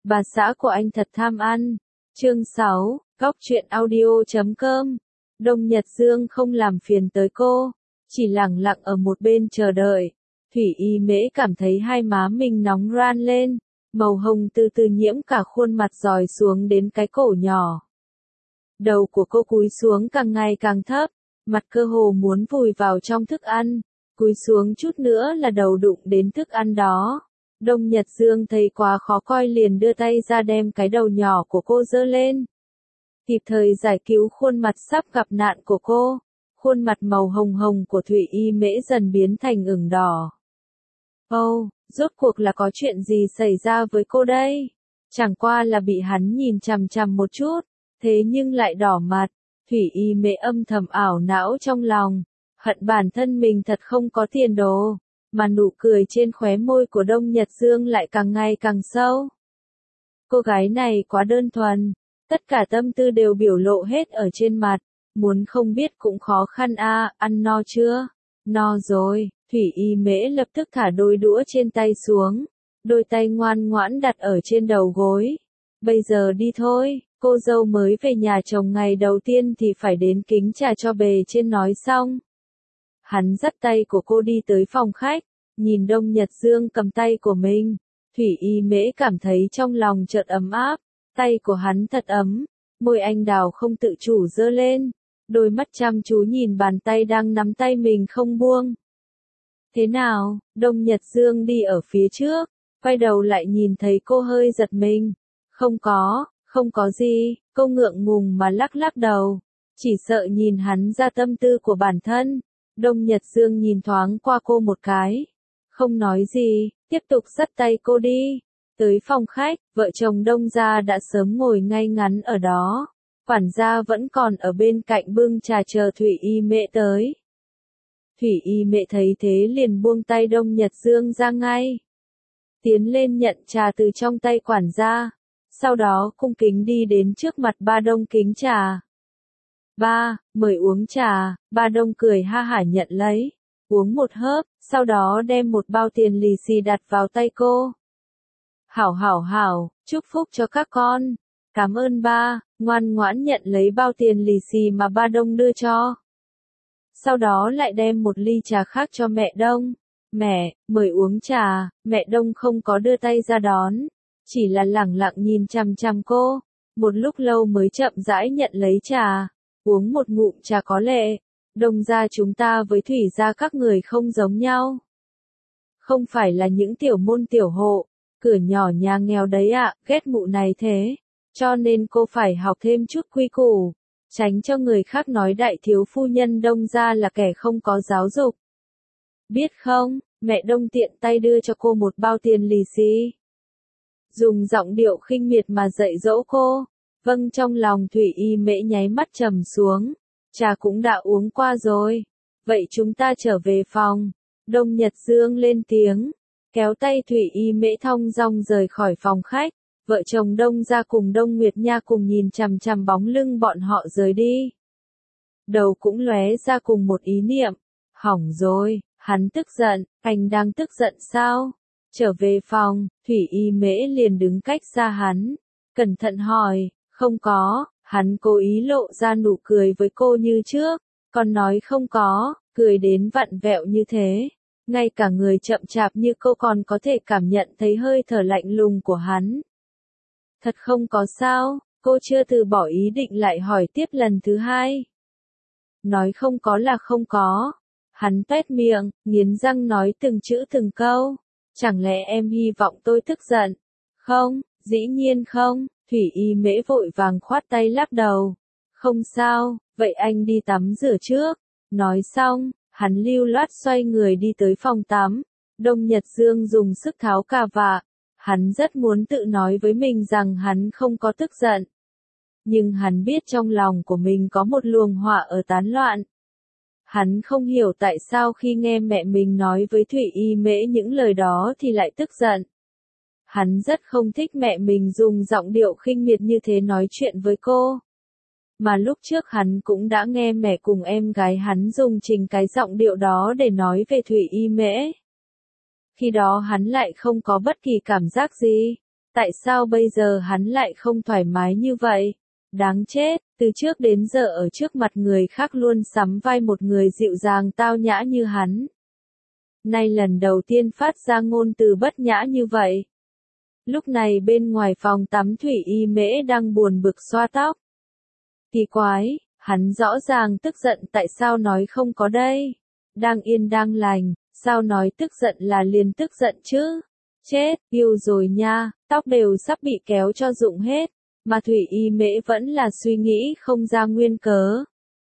Bà xã của anh thật tham ăn. Chương 6, Góc truyện audio.com. Đông Nhật Dương không làm phiền tới cô, chỉ lặng lặng ở một bên chờ đợi. Thủy Y Mễ cảm thấy hai má mình nóng ran lên, màu hồng từ từ nhiễm cả khuôn mặt dòi xuống đến cái cổ nhỏ. Đầu của cô cúi xuống càng ngày càng thấp, mặt cơ hồ muốn vùi vào trong thức ăn, cúi xuống chút nữa là đầu đụng đến thức ăn đó. Đông Nhật Dương thấy quá khó coi liền đưa tay ra đem cái đầu nhỏ của cô giơ lên. Kịp thời giải cứu khuôn mặt sắp gặp nạn của cô, khuôn mặt màu hồng hồng của Thủy Y Mễ dần biến thành ửng đỏ. Rốt cuộc là có chuyện gì xảy ra với cô đây? Chẳng qua là bị hắn nhìn chằm chằm một chút, thế nhưng lại đỏ mặt. Thủy Y Mễ âm thầm ảo não trong lòng, hận bản thân mình thật không có tiền đồ, mà nụ cười trên khóe môi của Đông Nhật Dương lại càng ngày càng sâu. Cô gái này quá đơn thuần, tất cả tâm tư đều biểu lộ hết ở trên mặt, muốn không biết cũng khó khăn a. Ăn no chưa? No rồi. Thủy Y Mễ lập tức thả đôi đũa trên tay xuống, đôi tay ngoan ngoãn đặt ở trên đầu gối. Bây giờ đi thôi, cô dâu mới về nhà chồng ngày đầu tiên thì phải đến kính trà cho bề trên nói xong. Hắn dắt tay của cô đi tới phòng khách, nhìn Đông Nhật Dương cầm tay của mình, Thủy Y Mễ cảm thấy trong lòng chợt ấm áp, tay của hắn thật ấm, môi anh đào không tự chủ giơ lên, đôi mắt chăm chú nhìn bàn tay đang nắm tay mình không buông. Thế nào? Đông Nhật Dương đi ở phía trước, quay đầu lại nhìn thấy cô hơi giật mình. Không có gì, cô ngượng ngùng mà lắc lắc đầu, chỉ sợ nhìn hắn ra tâm tư của bản thân. Đông Nhật Dương nhìn thoáng qua cô một cái, không nói gì, tiếp tục dắt tay cô đi. Tới phòng khách, vợ chồng Đông gia đã sớm ngồi ngay ngắn ở đó, quản gia vẫn còn ở bên cạnh bưng trà chờ Thủy Y Mễ tới. Thủy Y Mễ thấy thế liền buông tay Đông Nhật Dương ra ngay, tiến lên nhận trà từ trong tay quản gia, sau đó cung kính đi đến trước mặt Ba Đông kính trà. Ba, mời uống trà. Ba Đông cười ha hả nhận lấy, uống một hớp, sau đó đem một bao tiền lì xì đặt vào tay cô. Hảo, chúc phúc cho các con. Cảm ơn ba, ngoan ngoãn nhận lấy bao tiền lì xì mà Ba Đông đưa cho. Sau đó lại đem một ly trà khác cho mẹ Đông. Mẹ, mời uống trà. Mẹ Đông không có đưa tay ra đón, chỉ là lẳng lặng nhìn chằm chằm cô, một lúc lâu mới chậm rãi nhận lấy trà, uống một ngụm trà có lệ. Đông gia chúng ta với Thủy gia các người không giống nhau. Không phải là những tiểu môn tiểu hộ, cửa nhỏ nhà nghèo đấy ạ, ghét mụ này thế. Cho nên cô phải học thêm chút quy củ, tránh cho người khác nói đại thiếu phu nhân Đông gia là kẻ không có giáo dục. Biết không? Mẹ Đông tiện tay đưa cho cô một bao tiền lì xì, dùng giọng điệu khinh miệt mà dạy dỗ cô. Vâng, trong lòng Thủy Y Mễ nháy mắt trầm xuống, trà cũng đã uống qua rồi, vậy chúng ta trở về phòng. Đông Nhật Dương lên tiếng, kéo tay Thủy Y Mễ thong dong rời khỏi phòng khách. Vợ chồng Đông gia cùng Đông Nguyệt Nha cùng nhìn chằm chằm bóng lưng bọn họ rời đi. Đầu cũng lóe ra cùng một ý niệm, hỏng rồi, hắn tức giận. Anh đang tức giận sao? Trở về phòng, Thủy Y Mễ liền đứng cách xa hắn, cẩn thận hỏi. Không có. Hắn cố ý lộ ra nụ cười với cô như trước, còn nói không có, cười đến vặn vẹo như thế. Ngay cả người chậm chạp như cô còn có thể cảm nhận thấy hơi thở lạnh lùng của hắn. Thật không có sao? Cô chưa từ bỏ ý định lại hỏi tiếp lần thứ hai. Nói không có là không có. Hắn tuét miệng, nghiến răng nói từng chữ từng câu. Chẳng lẽ em hy vọng tôi tức giận? Không, dĩ nhiên không. Thủy Y Mễ vội vàng khoát tay lắc đầu. Không sao, vậy anh đi tắm rửa trước. Nói xong, hắn lưu loát xoay người đi tới phòng tắm. Đông Nhật Dương dùng sức tháo cà vạt. Hắn rất muốn tự nói với mình rằng hắn không có tức giận. Nhưng hắn biết trong lòng của mình có một luồng hỏa ở tán loạn. Hắn không hiểu tại sao khi nghe mẹ mình nói với Thủy Y Mễ những lời đó thì lại tức giận. Hắn rất không thích mẹ mình dùng giọng điệu khinh miệt như thế nói chuyện với cô. Mà lúc trước hắn cũng đã nghe mẹ cùng em gái hắn dùng chính cái giọng điệu đó để nói về Thủy Y Mễ. Khi đó hắn lại không có bất kỳ cảm giác gì. Tại sao bây giờ hắn lại không thoải mái như vậy? Đáng chết, từ trước đến giờ ở trước mặt người khác luôn sắm vai một người dịu dàng tao nhã như hắn. Nay lần đầu tiên phát ra ngôn từ bất nhã như vậy. Lúc này bên ngoài phòng tắm Thủy Y Mễ đang buồn bực xoa tóc. Kỳ quái, hắn rõ ràng tức giận tại sao nói không có đây. Đang yên đang lành, sao nói tức giận là liền tức giận chứ? Chết, yêu rồi nha, tóc đều sắp bị kéo cho rụng hết, mà Thủy Y Mễ vẫn là suy nghĩ không ra nguyên cớ.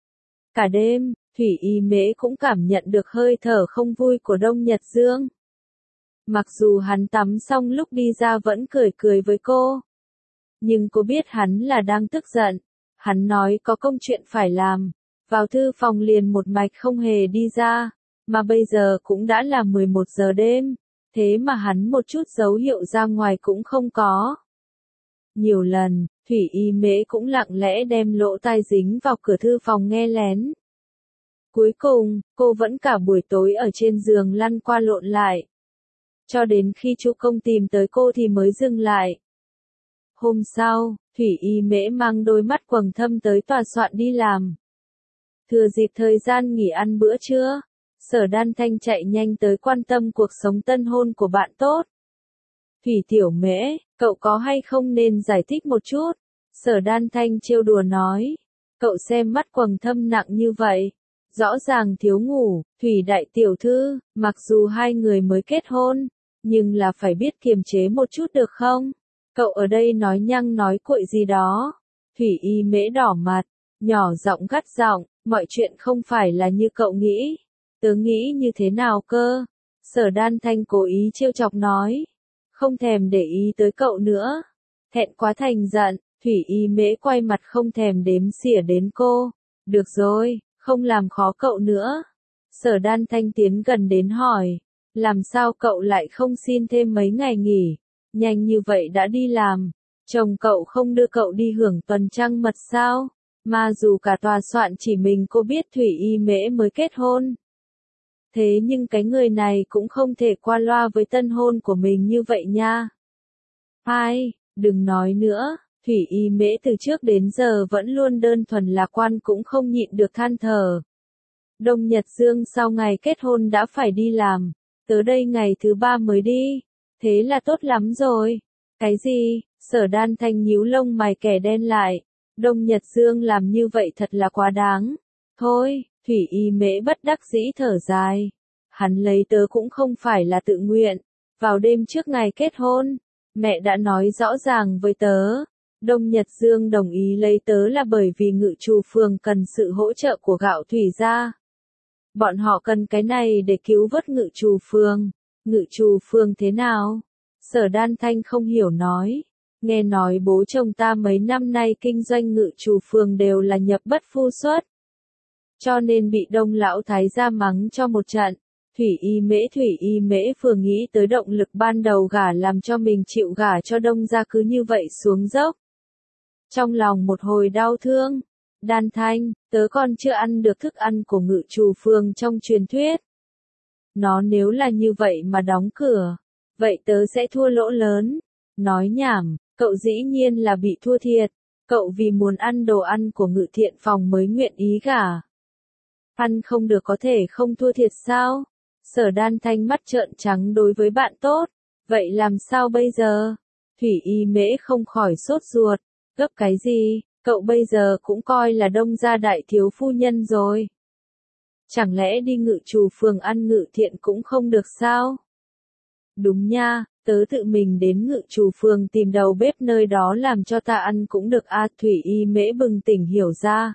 Cả đêm, Thủy Y Mễ cũng cảm nhận được hơi thở không vui của Đông Nhật Dương. Mặc dù hắn tắm xong lúc đi ra vẫn cười cười với cô. Nhưng cô biết hắn là đang tức giận. Hắn nói có công chuyện phải làm. Vào thư phòng liền một mạch không hề đi ra. Mà bây giờ cũng đã là 11 giờ đêm. Thế mà hắn một chút dấu hiệu ra ngoài cũng không có. Nhiều lần, Thủy Y Mễ cũng lặng lẽ đem lỗ tai dính vào cửa thư phòng nghe lén. Cuối cùng, cô vẫn cả buổi tối ở trên giường lăn qua lộn lại. Cho đến khi Chu Công tìm tới cô thì mới dừng lại. Hôm sau, Thủy Y Mễ mang đôi mắt quầng thâm tới tòa soạn đi làm. Thừa dịp thời gian nghỉ ăn bữa trưa, Sở Đan Thanh chạy nhanh tới quan tâm cuộc sống tân hôn của bạn tốt. Thủy Tiểu Mễ, cậu có hay không nên giải thích một chút? Sở Đan Thanh trêu đùa nói. Cậu xem mắt quầng thâm nặng như vậy. Rõ ràng thiếu ngủ, Thủy Đại Tiểu Thư, mặc dù hai người mới kết hôn, nhưng là phải biết kiềm chế một chút được không? Cậu ở đây nói nhăng nói cuội gì đó. Thủy Y Mễ đỏ mặt, nhỏ giọng gắt giọng, mọi chuyện không phải là như cậu nghĩ. Tớ nghĩ như thế nào cơ? Sở Đan Thanh cố ý trêu chọc nói. Không thèm để ý tới cậu nữa. Thẹn quá thành giận, Thủy Y Mễ quay mặt không thèm đếm xỉa đến cô. Được rồi, không làm khó cậu nữa. Sở Đan Thanh tiến gần đến hỏi. Làm sao cậu lại không xin thêm mấy ngày nghỉ? Nhanh như vậy đã đi làm. Chồng cậu không đưa cậu đi hưởng tuần trăng mật sao? Mà dù cả tòa soạn chỉ mình cô biết Thủy Y Mễ mới kết hôn. Thế nhưng cái người này cũng không thể qua loa với tân hôn của mình như vậy nha. Hai, đừng nói nữa, Thủy Y Mễ từ trước đến giờ vẫn luôn đơn thuần lạc quan cũng không nhịn được than thở. Đông Nhật Dương sau ngày kết hôn đã phải đi làm, tới đây ngày thứ 3 mới đi, thế là tốt lắm rồi. Cái gì? Sở Đan Thanh nhíu lông mày kẻ đen lại, Đông Nhật Dương làm như vậy thật là quá đáng. Thôi, Thủy Y Mễ bất đắc dĩ thở dài. Hắn lấy tớ cũng không phải là tự nguyện. Vào đêm trước ngày kết hôn, mẹ đã nói rõ ràng với tớ. Đông Nhật Dương đồng ý lấy tớ là bởi vì Ngự Trù Phường cần sự hỗ trợ của Gạo Thủy gia. Bọn họ cần cái này để cứu vớt Ngự Trù Phường. Ngự Trù Phường thế nào? Sở Đan Thanh không hiểu nói. Nghe nói bố chồng ta mấy năm nay kinh doanh Ngự Trù Phường đều là nhập bất phu xuất. Cho nên bị Đông lão thái gia mắng cho một trận. Thủy Y Mễ vừa nghĩ tới động lực ban đầu gả làm cho mình chịu gả cho Đông gia cứ như vậy xuống dốc. Trong lòng một hồi đau thương. Đan Thanh, tớ còn chưa ăn được thức ăn của Ngự Trù Phường trong truyền thuyết. Nó nếu là như vậy mà đóng cửa, vậy tớ sẽ thua lỗ lớn. Nói nhảm, cậu dĩ nhiên là bị thua thiệt. Cậu vì muốn ăn đồ ăn của Ngự Thiện Phòng mới nguyện ý gả. Ăn không được có thể không thua thiệt sao? Sở Đan Thanh mắt trợn trắng đối với bạn tốt. Vậy làm sao bây giờ? Thủy Y Mễ không khỏi sốt ruột. Gấp cái gì? Cậu bây giờ cũng coi là Đông gia đại thiếu phu nhân rồi. Chẳng lẽ đi Ngự Trù Phường ăn Ngự Thiện cũng không được sao? Đúng nha, tớ tự mình đến Ngự Trù Phường tìm đầu bếp nơi đó làm cho ta ăn cũng được a. Thủy Y Mễ bừng tỉnh hiểu ra.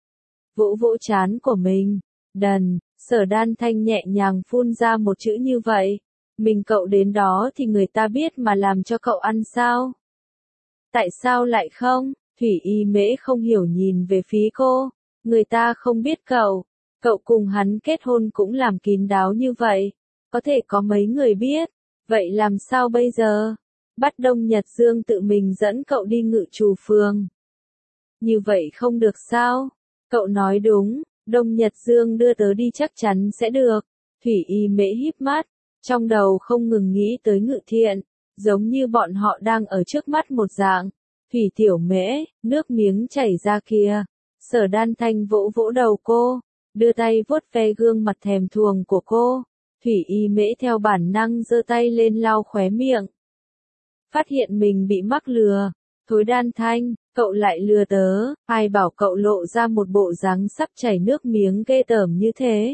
Vỗ vỗ trán của mình. Đần, Sở Đan Thanh nhẹ nhàng phun ra một chữ như vậy. Mình cậu đến đó thì người ta biết mà làm cho cậu ăn sao? Tại sao lại không? Thủy Y Mễ không hiểu nhìn về phía cô. Người ta không biết cậu. Cậu cùng hắn kết hôn cũng làm kín đáo như vậy. Có thể có mấy người biết. Vậy làm sao bây giờ? Bắt Đông Nhật Dương tự mình dẫn cậu đi Ngự Trù Phường. Như vậy không được sao? Cậu nói đúng. Đông Nhật Dương đưa tớ đi chắc chắn sẽ được. Thủy Y Mễ híp mắt. Trong đầu không ngừng nghĩ tới Ngự Thiện. giống như bọn họ đang ở trước mắt một dạng. Thủy Tiểu Mễ, nước miếng chảy ra kìa. Sở Đan Thanh vỗ vỗ đầu cô, đưa tay vuốt ve gương mặt thèm thuồng của cô. Thủy Y Mễ theo bản năng giơ tay lên lau khóe miệng. Phát hiện mình bị mắc lừa. Thối Đan Thanh, cậu lại lừa tớ, ai bảo cậu lộ ra một bộ dáng sắp chảy nước miếng ghê tởm như thế.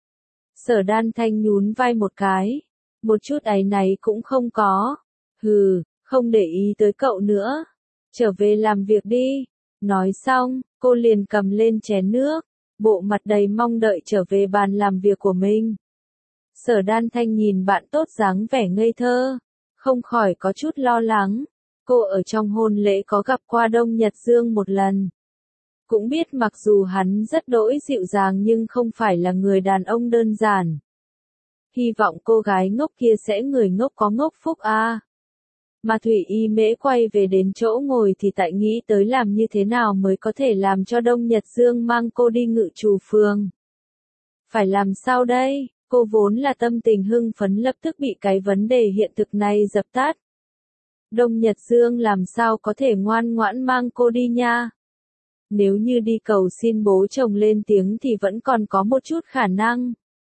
Sở Đan Thanh nhún vai một cái, một chút áy náy cũng không có. Hừ, không để ý tới cậu nữa. Trở về làm việc đi. Nói xong, cô liền cầm lên chén nước, bộ mặt đầy mong đợi trở về bàn làm việc của mình. Sở Đan Thanh nhìn bạn tốt dáng vẻ ngây thơ, không khỏi có chút lo lắng. Cô ở trong hôn lễ có gặp qua Đông Nhật Dương một lần. Cũng biết mặc dù hắn rất đỗi dịu dàng nhưng không phải là người đàn ông đơn giản. Hy vọng cô gái ngốc kia sẽ người ngốc có ngốc phúc a. Mà Thủy Y Mễ quay về đến chỗ ngồi thì tại nghĩ tới làm như thế nào mới có thể làm cho Đông Nhật Dương mang cô đi Ngự Trù Phường. Phải làm sao đây? Cô vốn là tâm tình hưng phấn lập tức bị cái vấn đề hiện thực này dập tắt. Đông Nhật Dương làm sao có thể ngoan ngoãn mang cô đi nha? Nếu như đi cầu xin bố chồng lên tiếng thì vẫn còn có một chút khả năng.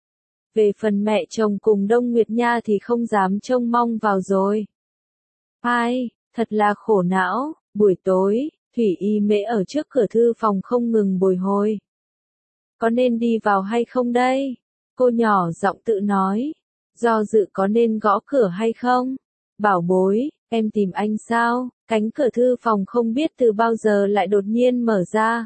Về phần mẹ chồng cùng Đông Nguyệt Nha thì không dám trông mong vào rồi. Ai, thật là khổ não. Buổi tối, Thủy Y Mễ ở trước cửa thư phòng không ngừng bồi hồi. Có nên đi vào hay không đây? Cô nhỏ giọng tự nói. Do dự có nên gõ cửa hay không? Bảo bối, em tìm anh sao? Cánh cửa thư phòng không biết từ bao giờ lại đột nhiên mở ra.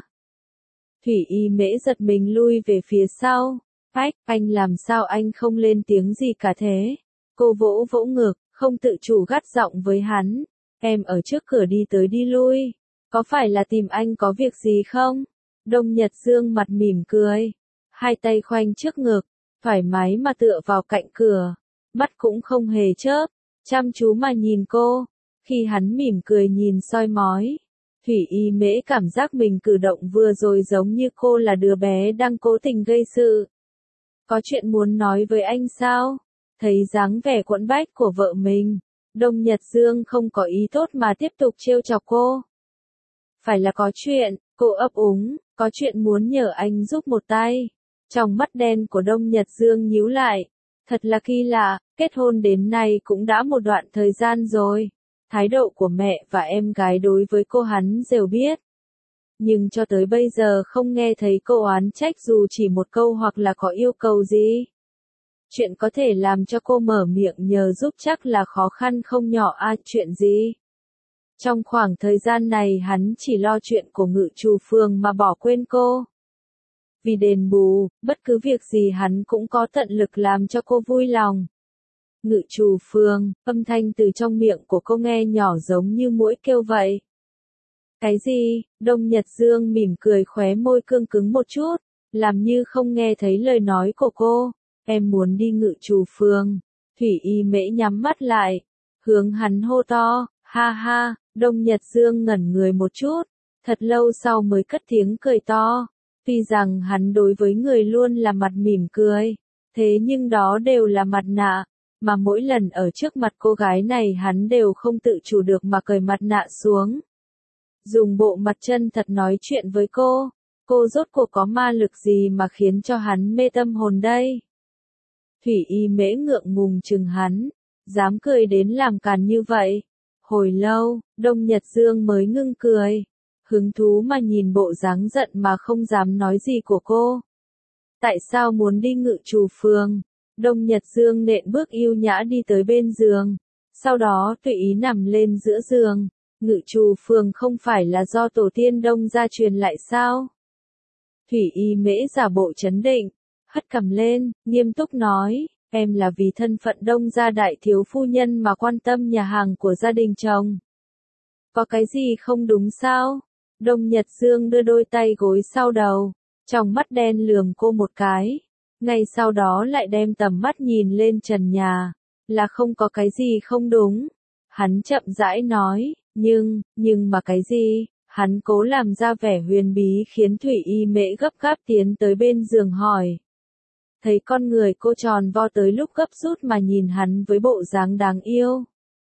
Thủy Y Mễ giật mình lui về phía sau. Ách, anh làm sao anh không lên tiếng gì cả thế? Cô vỗ vỗ ngực, không tự chủ gắt giọng với hắn. Em ở trước cửa đi tới đi lui. Có phải là tìm anh có việc gì không? Đông Nhật Dương mặt mỉm cười. Hai tay khoanh trước ngực, thoải mái mà tựa vào cạnh cửa. Mắt cũng không hề chớp, chăm chú mà nhìn cô. Khi hắn mỉm cười nhìn soi mói, Thủy Y Mễ cảm giác mình cử động vừa rồi giống như cô là đứa bé đang cố tình gây sự. Có chuyện muốn nói với anh sao? Thấy dáng vẻ quẫn bách của vợ mình, Đông Nhật Dương không có ý tốt mà tiếp tục trêu chọc cô. Phải là có chuyện, cô ấp úng, có chuyện muốn nhờ anh giúp một tay. Trong mắt đen của Đông Nhật Dương nhíu lại. Thật là kỳ lạ, kết hôn đến nay cũng đã một đoạn thời gian rồi. Thái độ của mẹ và em gái đối với cô hắn đều biết. Nhưng cho tới bây giờ không nghe thấy cô oán trách dù chỉ một câu hoặc là có yêu cầu gì. Chuyện có thể làm cho cô mở miệng nhờ giúp chắc là khó khăn không nhỏ chuyện gì. Trong khoảng thời gian này hắn chỉ lo chuyện của Ngự Trù Phường mà bỏ quên cô. Vì đền bù, bất cứ việc gì hắn cũng có tận lực làm cho cô vui lòng. Ngự Trù Phường, âm thanh từ trong miệng của cô nghe nhỏ giống như muỗi kêu vậy. Cái gì? Đông Nhật Dương mỉm cười khóe môi cương cứng một chút, làm như không nghe thấy lời nói của cô. Em muốn đi Ngự Trù Phường. Thủy Y Mễ nhắm mắt lại, hướng hắn hô to, ha ha. Đông Nhật Dương ngẩn người một chút, thật lâu sau mới cất tiếng cười to. Tuy rằng hắn đối với người luôn là mặt mỉm cười, thế nhưng đó đều là mặt nạ, mà mỗi lần ở trước mặt cô gái này hắn đều không tự chủ được mà cởi mặt nạ xuống. Dùng bộ mặt chân thật nói chuyện với cô rốt cuộc có ma lực gì mà khiến cho hắn mê tâm hồn đây? Thủy Y Mễ ngượng ngùng chừng hắn, dám cười đến làm càn như vậy. Hồi lâu, Đông Nhật Dương mới ngưng cười, hứng thú mà nhìn bộ dáng giận mà không dám nói gì của cô. Tại sao muốn đi Ngự Trù Phường? Đông Nhật Dương nện bước yêu nhã đi tới bên giường, sau đó tùy ý nằm lên giữa giường. Ngự Trù Phường không phải là do tổ tiên Đông gia truyền lại sao? Thủy Y Mễ giả bộ trấn định, hất cằm lên, nghiêm túc nói, em là vì thân phận Đông gia đại thiếu phu nhân mà quan tâm nhà hàng của gia đình chồng. Có cái gì không đúng sao? Đông Nhật Dương đưa đôi tay gối sau đầu, trong mắt đen lườm cô một cái, ngay sau đó lại đem tầm mắt nhìn lên trần nhà, là không có cái gì không đúng. Hắn chậm rãi nói, nhưng mà cái gì? Hắn cố làm ra vẻ huyền bí khiến Thủy Y Mễ gấp gáp tiến tới bên giường hỏi. Thấy con người cô tròn vo tới lúc gấp rút mà nhìn hắn với bộ dáng đáng yêu.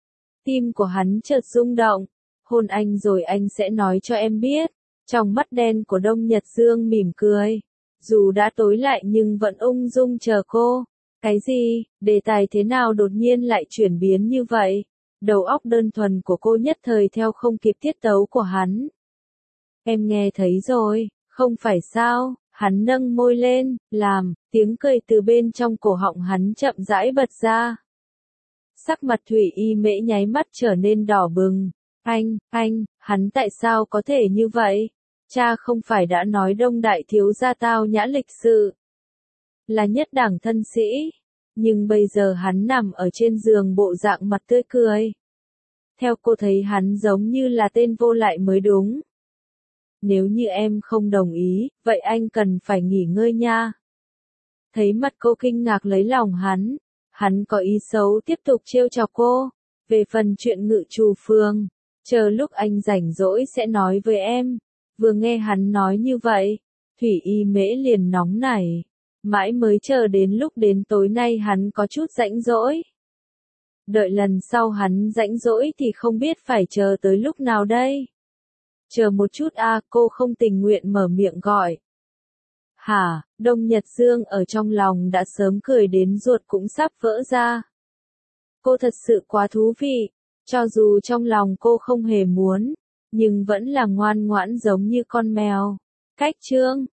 Tim của hắn chợt rung động. Hôn anh rồi anh sẽ nói cho em biết. Trong mắt đen của Đông Nhật Dương mỉm cười. Dù đã tối lại nhưng vẫn ung dung chờ cô. Cái gì, đề tài thế nào đột nhiên lại chuyển biến như vậy? Đầu óc đơn thuần của cô nhất thời theo không kịp tiết tấu của hắn. Em nghe thấy rồi, không phải sao? Hắn nâng môi lên, tiếng cười từ bên trong cổ họng hắn chậm rãi bật ra. Sắc mặt Thủy Y Mễ nháy mắt trở nên đỏ bừng. Hắn tại sao có thể như vậy? Cha không phải đã nói Đông đại thiếu gia tao nhã lịch sự, là nhất đẳng thân sĩ, nhưng bây giờ hắn nằm ở trên giường bộ dạng mặt tươi cười. Theo cô thấy hắn giống như là tên vô lại mới đúng. Nếu như em không đồng ý, vậy anh cần phải nghỉ ngơi nha. Thấy mặt cô kinh ngạc lấy lòng hắn có ý xấu tiếp tục trêu chọc cô. Về phần chuyện Ngự Trù Phương, chờ lúc anh rảnh rỗi sẽ nói với em. Vừa nghe hắn nói như vậy, Thủy Y Mễ liền nóng nảy. Mãi mới chờ đến lúc đến tối nay hắn có chút rảnh rỗi. Đợi lần sau hắn rảnh rỗi thì không biết phải chờ tới lúc nào đây. Chờ một chút cô không tình nguyện mở miệng gọi. Hả, Đông Nhật Dương ở trong lòng đã sớm cười đến ruột cũng sắp vỡ ra. Cô thật sự quá thú vị, cho dù trong lòng cô không hề muốn, nhưng vẫn là ngoan ngoãn giống như con mèo. Cách chương